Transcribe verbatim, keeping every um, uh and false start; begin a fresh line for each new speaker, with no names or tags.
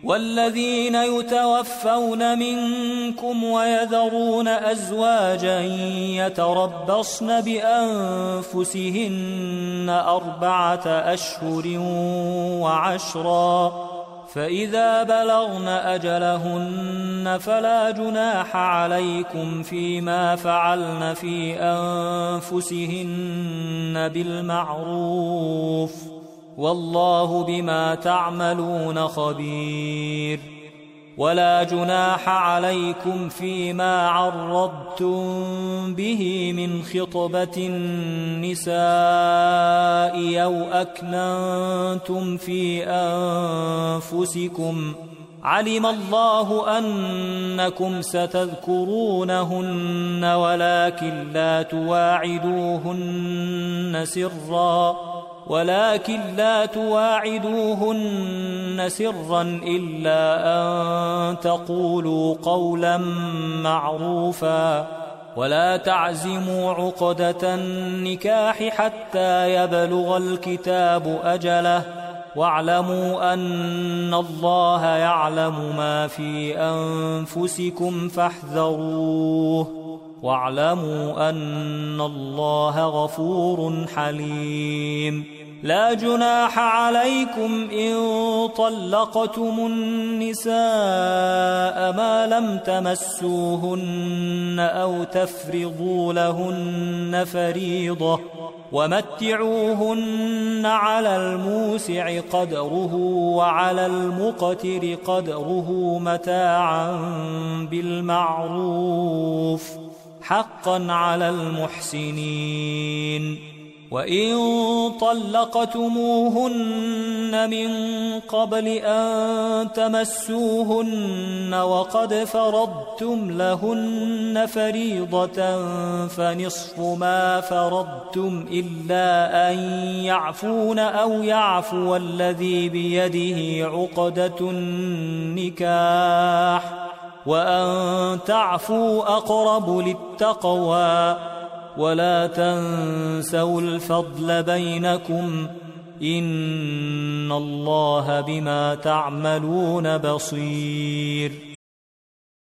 والذين يتوفون منكم ويذرون أزواجا يتربصن بأنفسهن أربعة أشهر وعشرا، فإذا بلغن أجلهن فلا جناح عليكم فيما فعلن في أنفسهن بالمعروف، والله بما تعملون خبير. ولا جناح عليكم فيما عرضتم به من خطبة النساء أو أكننتم في أنفسكم، علم الله أنكم ستذكرونهن ولكن لا تواعدوهن سرا ولكن لا تواعدوهن سرا إلا أن تقولوا قولا معروفا، ولا تعزموا عقدة النكاح حتى يبلغ الكتاب أجله، واعلموا أن الله يعلم ما في أنفسكم فاحذروه، واعلموا أن الله غفور حليم. لا جناح عليكم إن طلقتم النساء ما لم تمسوهن أو تفرضوا لهن فريضة، ومتعوهن على الموسع قدره وعلى المقتر قدره متاعا بالمعروف، حقا على المحسنين. وإن طلقتموهن من قبل أن تمسوهن وقد فرضتم لهن فريضة فنصف ما فرضتم إلا أن يعفون أو يعفو الذي بيده عقدة النكاح، وأن تعفوا أقرب للتقوى، ولا تنسوا الفضل بينكم، إن الله بما تعملون بصير.